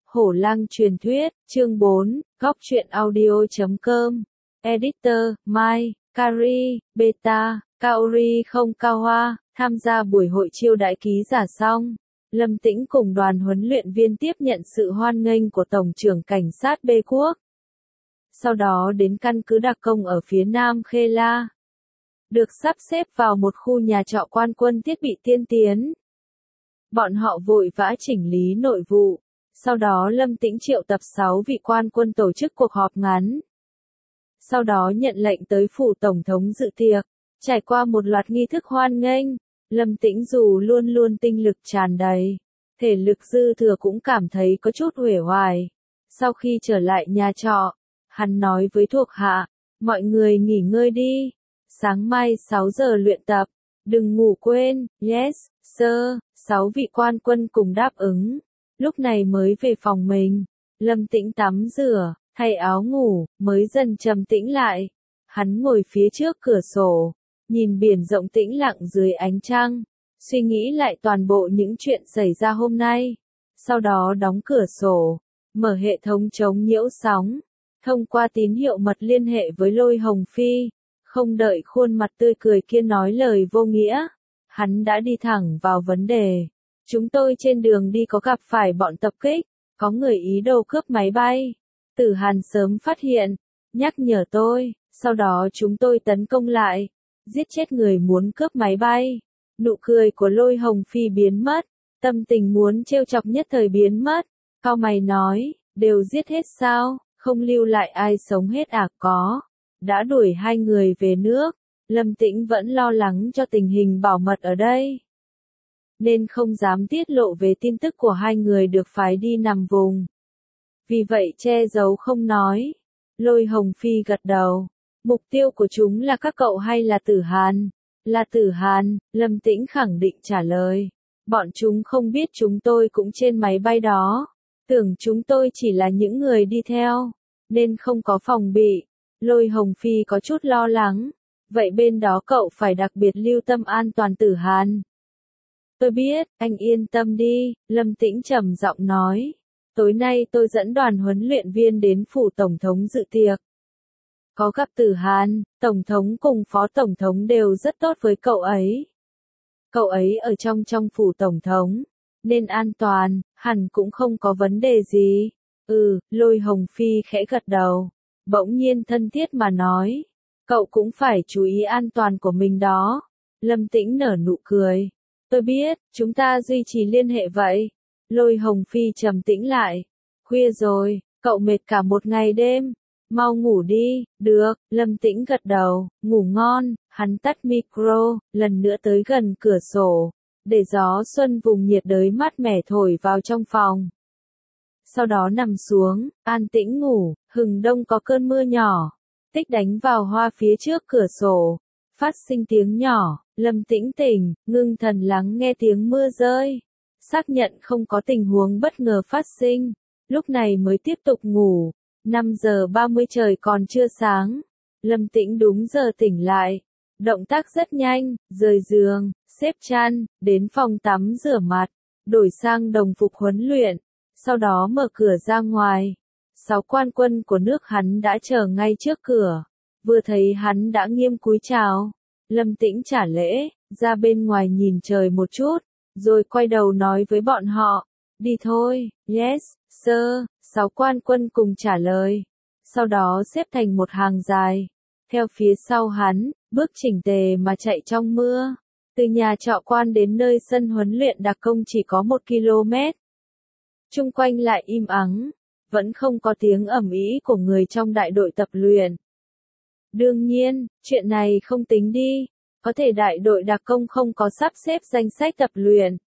Hổ Lang truyền thuyết, chương 4, góc truyện audio.com. Editor, Mai, Kari, Beta, Kaori không Cao Hoa, tham gia buổi hội chiêu đãi ký giả xong. Lâm Tĩnh cùng đoàn huấn luyện viên tiếp nhận sự hoan nghênh của Tổng trưởng Cảnh sát B Quốc. Sau đó đến căn cứ đặc công ở phía nam Khê La. Được sắp xếp vào một khu nhà trọ quan quân thiết bị tiên tiến. Bọn họ vội vã chỉnh lý nội vụ. Sau đó Lâm Tĩnh triệu tập 6 vị quan quân tổ chức cuộc họp ngắn. Sau đó nhận lệnh tới phủ Tổng thống dự tiệc. Trải qua một loạt nghi thức hoan nghênh, Lâm Tĩnh dù luôn luôn tinh lực tràn đầy, thể lực dư thừa cũng cảm thấy có chút uể oải. Sau khi trở lại nhà trọ, hắn nói với thuộc hạ, mọi người nghỉ ngơi đi. Sáng mai 6 giờ luyện tập, đừng ngủ quên, yes, sir. 6 vị quan quân cùng đáp ứng. Lúc này mới về phòng mình, Lâm Tĩnh tắm rửa, thay áo ngủ, mới dần trầm tĩnh lại. Hắn ngồi phía trước cửa sổ, nhìn biển rộng tĩnh lặng dưới ánh trăng, suy nghĩ lại toàn bộ những chuyện xảy ra hôm nay. Sau đó đóng cửa sổ, mở hệ thống chống nhiễu sóng, thông qua tín hiệu mật liên hệ với Lôi Hồng Phi. Không đợi khuôn mặt tươi cười kia nói lời vô nghĩa, hắn đã đi thẳng vào vấn đề. Chúng tôi trên đường đi có gặp phải bọn tập kích, có người ý đồ cướp máy bay. Tử Hàn sớm phát hiện, nhắc nhở tôi, sau đó chúng tôi tấn công lại, giết chết người muốn cướp máy bay. Nụ cười của Lôi Hồng Phi biến mất, tâm tình muốn trêu chọc nhất thời biến mất. Cau mày nói, đều giết hết sao, không lưu lại ai sống hết à? Có, đã đuổi 2 người về nước. Lâm Tĩnh vẫn lo lắng cho tình hình bảo mật ở đây, nên không dám tiết lộ về tin tức của 2 người được phái đi nằm vùng. Vì vậy che giấu không nói. Lôi Hồng Phi gật đầu. Mục tiêu của chúng là các cậu hay là Tử Hàn? Là Tử Hàn, Lâm Tĩnh khẳng định trả lời. Bọn chúng không biết chúng tôi cũng trên máy bay đó. Tưởng chúng tôi chỉ là những người đi theo, nên không có phòng bị. Lôi Hồng Phi có chút lo lắng. Vậy bên đó cậu phải đặc biệt lưu tâm an toàn Tử Hàn. Tôi biết, anh yên tâm đi, Lâm Tĩnh trầm giọng nói. Tối nay tôi dẫn đoàn huấn luyện viên đến phủ Tổng thống dự tiệc. Có gặp Tử Hàn, Tổng thống cùng Phó Tổng thống đều rất tốt với cậu ấy. Cậu ấy ở trong phủ Tổng thống, nên an toàn, hẳn cũng không có vấn đề gì. Lôi Hồng Phi khẽ gật đầu, bỗng nhiên thân thiết mà nói. Cậu cũng phải chú ý an toàn của mình đó. Lâm Tĩnh nở nụ cười. Tôi biết, chúng ta duy trì liên hệ vậy. Lôi Hồng Phi trầm tĩnh lại. Khuya rồi, cậu mệt cả một ngày đêm. Mau ngủ đi. Được, Lâm Tĩnh gật đầu, ngủ ngon. Hắn tắt micro, lần nữa tới gần cửa sổ, để gió xuân vùng nhiệt đới mát mẻ thổi vào trong phòng. Sau đó nằm xuống, an tĩnh ngủ. Hừng đông có cơn mưa nhỏ, tích đánh vào hoa phía trước cửa sổ, phát sinh tiếng nhỏ. Lâm Tĩnh tỉnh, ngưng thần lắng nghe tiếng mưa rơi, xác nhận không có tình huống bất ngờ phát sinh, lúc này mới tiếp tục ngủ. 5 giờ 30 trời còn chưa sáng, Lâm Tĩnh đúng giờ tỉnh lại, động tác rất nhanh, rời giường, xếp chăn, đến phòng tắm rửa mặt, đổi sang đồng phục huấn luyện, sau đó mở cửa ra ngoài. 6 quan quân của nước hắn đã chờ ngay trước cửa, vừa thấy hắn đã nghiêm cúi chào. Lâm Tĩnh trả lễ, ra bên ngoài nhìn trời một chút, rồi quay đầu nói với bọn họ, đi thôi. Yes, sir. 6 quan quân cùng trả lời, sau đó xếp thành một hàng dài, theo phía sau hắn, bước chỉnh tề mà chạy trong mưa. Từ nhà trọ quan đến nơi sân huấn luyện đặc công chỉ có 1 km. Chung quanh lại im ắng, vẫn không có tiếng ầm ĩ của người trong đại đội tập luyện. Đương nhiên, chuyện này không tính đi, có thể đại đội đặc công không có sắp xếp danh sách tập luyện,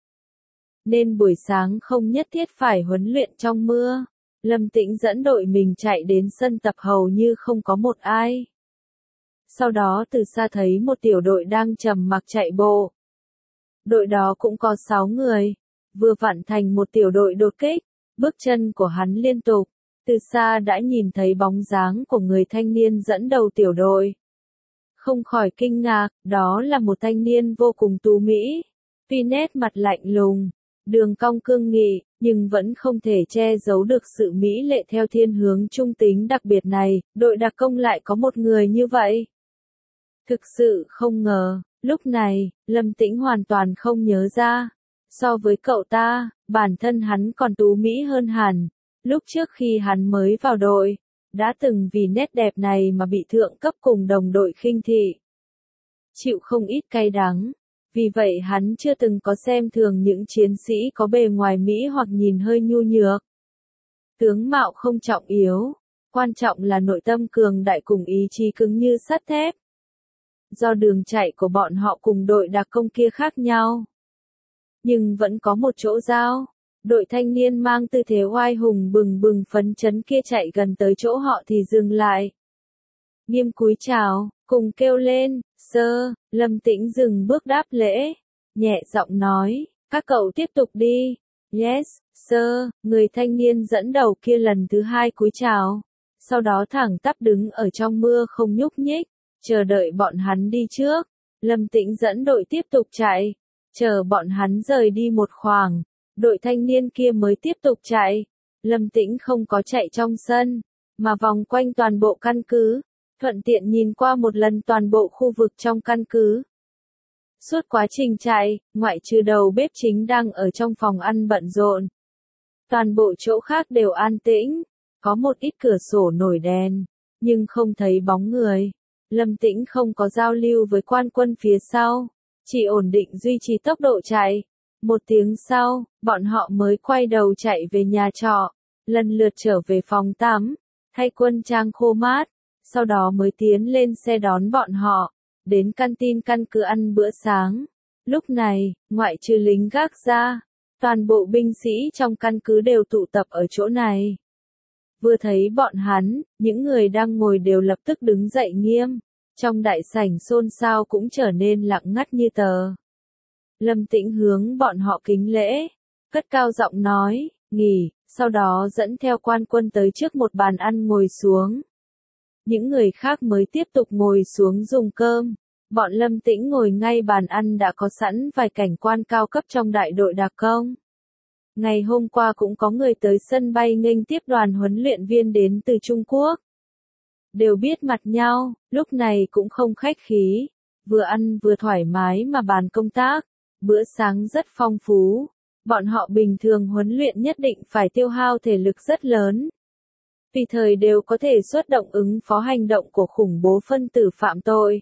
nên buổi sáng không nhất thiết phải huấn luyện trong mưa. Lâm Tĩnh dẫn đội mình chạy đến sân tập hầu như không có một ai. Sau đó từ xa thấy một tiểu đội đang trầm mặc chạy bộ. Đội đó cũng có 6 người, vừa vặn thành một tiểu đội đột kích. Bước chân của hắn liên tục, từ xa đã nhìn thấy bóng dáng của người thanh niên dẫn đầu tiểu đội. Không khỏi kinh ngạc, đó là một thanh niên vô cùng tú mỹ, tuy nét mặt lạnh lùng, đường cong cương nghị, nhưng vẫn không thể che giấu được sự mỹ lệ theo thiên hướng trung tính đặc biệt này, đội đặc công lại có một người như vậy. Thực sự không ngờ, lúc này, Lâm Tĩnh hoàn toàn không nhớ ra. So với cậu ta, bản thân hắn còn tú mỹ hơn hẳn. Lúc trước khi hắn mới vào đội, đã từng vì nét đẹp này mà bị thượng cấp cùng đồng đội khinh thị. Chịu không ít cay đắng. Vì vậy hắn chưa từng có xem thường những chiến sĩ có bề ngoài mỹ hoặc nhìn hơi nhu nhược. Tướng mạo không trọng yếu, quan trọng là nội tâm cường đại cùng ý chí cứng như sắt thép. Do đường chạy của bọn họ cùng đội đặc công kia khác nhau, nhưng vẫn có một chỗ giao. Đội thanh niên mang tư thế oai hùng bừng bừng phấn chấn kia chạy gần tới chỗ họ thì dừng lại. Nghiêm cúi chào, cùng kêu lên, sơ, Lâm Tĩnh dừng bước đáp lễ, nhẹ giọng nói, các cậu tiếp tục đi. Yes, sơ, người thanh niên dẫn đầu kia lần thứ hai cúi chào, sau đó thẳng tắp đứng ở trong mưa không nhúc nhích, chờ đợi bọn hắn đi trước. Lâm Tĩnh dẫn đội tiếp tục chạy, chờ bọn hắn rời đi một khoảng, đội thanh niên kia mới tiếp tục chạy. Lâm Tĩnh không có chạy trong sân, mà vòng quanh toàn bộ căn cứ, thuận tiện nhìn qua một lần toàn bộ khu vực trong căn cứ. Suốt quá trình chạy, ngoại trừ đầu bếp chính đang ở trong phòng ăn bận rộn, toàn bộ chỗ khác đều an tĩnh, có một ít cửa sổ nổi đèn, nhưng không thấy bóng người. Lâm Tĩnh không có giao lưu với quan quân phía sau, chỉ ổn định duy trì tốc độ chạy. Một tiếng sau, bọn họ mới quay đầu chạy về nhà trọ, lần lượt trở về phòng tắm, thay quân trang khô mát, sau đó mới tiến lên xe đón bọn họ, đến canteen căn cứ ăn bữa sáng. Lúc này, ngoại trừ lính gác ra, toàn bộ binh sĩ trong căn cứ đều tụ tập ở chỗ này. Vừa thấy bọn hắn, những người đang ngồi đều lập tức đứng dậy nghiêm, trong đại sảnh xôn xao cũng trở nên lặng ngắt như tờ. Lâm Tĩnh hướng bọn họ kính lễ, cất cao giọng nói, nghỉ, sau đó dẫn theo quan quân tới trước một bàn ăn ngồi xuống. Những người khác mới tiếp tục ngồi xuống dùng cơm. Bọn Lâm Tĩnh ngồi ngay bàn ăn đã có sẵn vài cảnh quan cao cấp trong đại đội đặc công. Ngày hôm qua cũng có người tới sân bay nghênh tiếp đoàn huấn luyện viên đến từ Trung Quốc. Đều biết mặt nhau, lúc này cũng không khách khí, vừa ăn vừa thoải mái mà bàn công tác, bữa sáng rất phong phú. Bọn họ bình thường huấn luyện nhất định phải tiêu hao thể lực rất lớn. Tùy thời đều có thể xuất động ứng phó hành động của khủng bố phân tử phạm tội,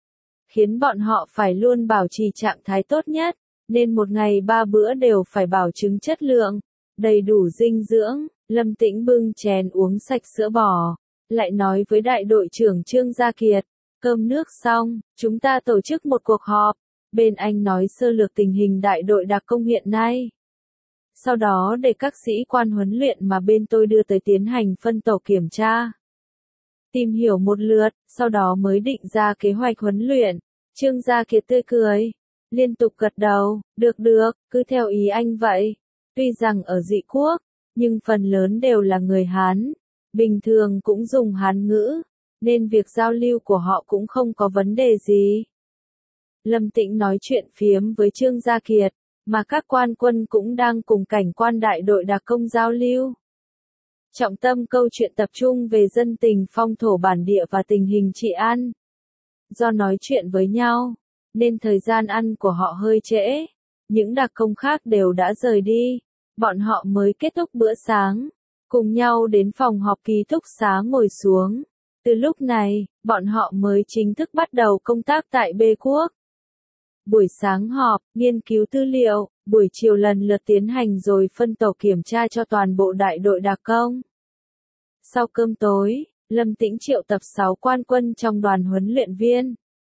khiến bọn họ phải luôn bảo trì trạng thái tốt nhất, nên một ngày 3 bữa đều phải bảo chứng chất lượng, đầy đủ dinh dưỡng. Lâm Tĩnh bưng chén uống sạch sữa bò, lại nói với đại đội trưởng Trương Gia Kiệt, cơm nước xong, chúng ta tổ chức một cuộc họp, bên anh nói sơ lược tình hình đại đội đặc công hiện nay. Sau đó để các sĩ quan huấn luyện mà bên tôi đưa tới tiến hành phân tổ kiểm tra, tìm hiểu một lượt, sau đó mới định ra kế hoạch huấn luyện. Trương Gia Kiệt tươi cười, liên tục gật đầu, được, cứ theo ý anh vậy. Tuy rằng ở dị quốc, nhưng phần lớn đều là người Hán, bình thường cũng dùng Hán ngữ, nên việc giao lưu của họ cũng không có vấn đề gì. Lâm Tĩnh nói chuyện phiếm với Trương Gia Kiệt, mà các quan quân cũng đang cùng cảnh quan đại đội đặc công giao lưu. Trọng tâm câu chuyện tập trung về dân tình phong thổ bản địa và tình hình trị an. Do nói chuyện với nhau, nên thời gian ăn của họ hơi trễ. Những đặc công khác đều đã rời đi, bọn họ mới kết thúc bữa sáng, cùng nhau đến phòng họp ký túc xá ngồi xuống. Từ lúc này, bọn họ mới chính thức bắt đầu công tác tại B quốc. Buổi sáng họp, nghiên cứu tư liệu, buổi chiều lần lượt tiến hành rồi phân tổ kiểm tra cho toàn bộ đại đội đặc công. Sau cơm tối, Lâm Tĩnh triệu tập 6 quan quân trong đoàn huấn luyện viên,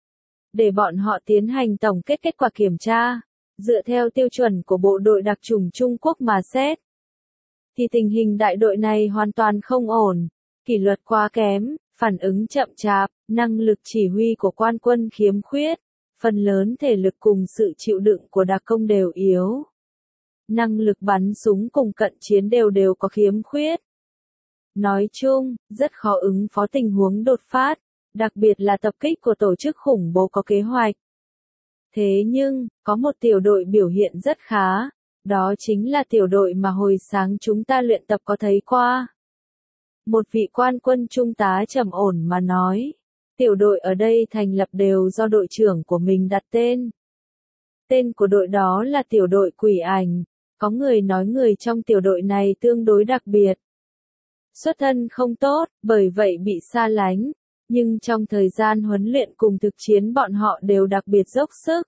để bọn họ tiến hành tổng kết kết quả kiểm tra, dựa theo tiêu chuẩn của bộ đội đặc chủng Trung Quốc mà xét. Thì tình hình đại đội này hoàn toàn không ổn, kỷ luật quá kém, phản ứng chậm chạp, năng lực chỉ huy của quan quân khiếm khuyết, phần lớn thể lực cùng sự chịu đựng của đặc công đều yếu. Năng lực bắn súng cùng cận chiến đều có khiếm khuyết. Nói chung, rất khó ứng phó tình huống đột phát, đặc biệt là tập kích của tổ chức khủng bố có kế hoạch. Thế nhưng, có một tiểu đội biểu hiện rất khá, Đó chính là tiểu đội mà hồi sáng chúng ta luyện tập có thấy qua. Một vị quan quân trung tá trầm ổn mà nói. Tiểu đội ở đây thành lập đều do đội trưởng của mình đặt tên. Tên của đội đó là tiểu đội quỷ ảnh. Có người nói người trong tiểu đội này tương đối đặc biệt. Xuất thân không tốt, bởi vậy bị xa lánh. Nhưng trong thời gian huấn luyện cùng thực chiến bọn họ đều đặc biệt dốc sức.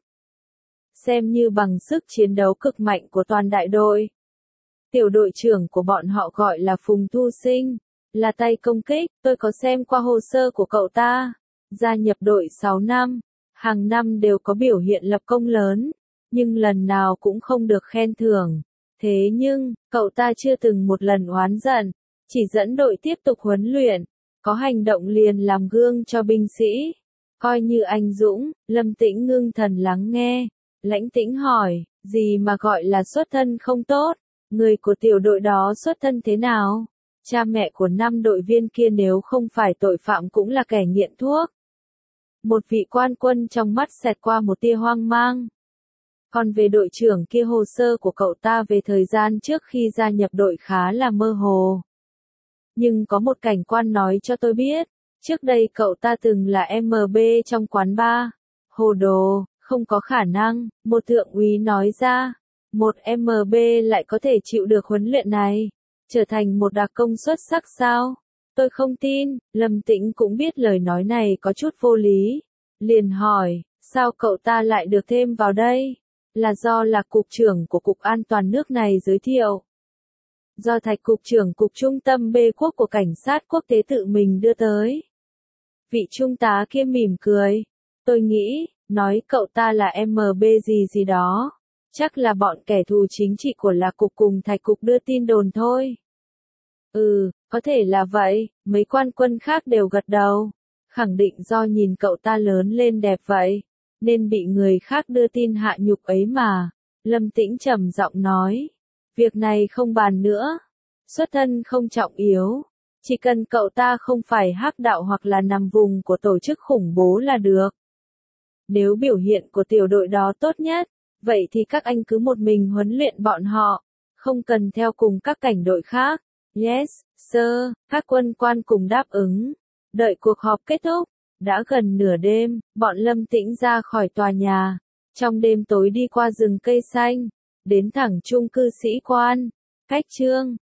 Xem như bằng sức chiến đấu cực mạnh của toàn đại đội. Tiểu đội trưởng của bọn họ gọi là Phùng Thu Sinh, là tay công kích, tôi có xem qua hồ sơ của cậu ta. Gia nhập đội 6 năm, hàng năm đều có biểu hiện lập công lớn, nhưng lần nào cũng không được khen thưởng. Thế nhưng, cậu ta chưa từng một lần oán giận, chỉ dẫn đội tiếp tục huấn luyện, có hành động liền làm gương cho binh sĩ. Coi như anh dũng, Lâm Tĩnh ngưng thần lắng nghe. Lãnh Tĩnh hỏi, gì mà gọi là xuất thân không tốt? Người của tiểu đội đó xuất thân thế nào? Cha mẹ của 5 đội viên kia nếu không phải tội phạm cũng là kẻ nghiện thuốc. Một vị quan quân trong mắt xẹt qua một tia hoang mang. Còn về đội trưởng kia, hồ sơ của cậu ta về thời gian trước khi gia nhập đội khá là mơ hồ. Nhưng có một cảnh quan nói cho tôi biết, trước đây cậu ta từng là MB trong quán bar. Hồ đồ, không có khả năng, một thượng úy nói ra. Một MB lại có thể chịu được huấn luyện này, trở thành một đặc công xuất sắc sao? Tôi không tin. Lâm Tĩnh cũng biết lời nói này có chút vô lý. Liền hỏi, sao cậu ta lại được thêm vào đây? Là do là cục trưởng của Cục An toàn nước này giới thiệu. Do Thạch cục trưởng Cục Trung tâm B quốc của Cảnh sát quốc tế tự mình đưa tới. Vị trung tá kia mỉm cười. Tôi nghĩ, nói cậu ta là MB gì gì đó. Chắc là bọn kẻ thù chính trị của Lạc cục cùng Thạch cục đưa tin đồn thôi. Có thể là vậy, mấy quan quân khác đều gật đầu. Khẳng định do nhìn cậu ta lớn lên đẹp vậy, nên bị người khác đưa tin hạ nhục ấy mà. Lâm Tĩnh trầm giọng nói. Việc này không bàn nữa. Xuất thân không trọng yếu. Chỉ cần cậu ta không phải hắc đạo hoặc là nằm vùng của tổ chức khủng bố là được. Nếu biểu hiện của tiểu đội đó tốt nhất, vậy thì các anh cứ một mình huấn luyện bọn họ, không cần theo cùng các cảnh đội khác. Yes, sir, các quân quan cùng đáp ứng. Đợi cuộc họp kết thúc, đã gần nửa đêm, bọn Lâm Tĩnh ra khỏi tòa nhà. Trong đêm tối đi qua rừng cây xanh, đến thẳng chung cư sĩ quan. Cách chương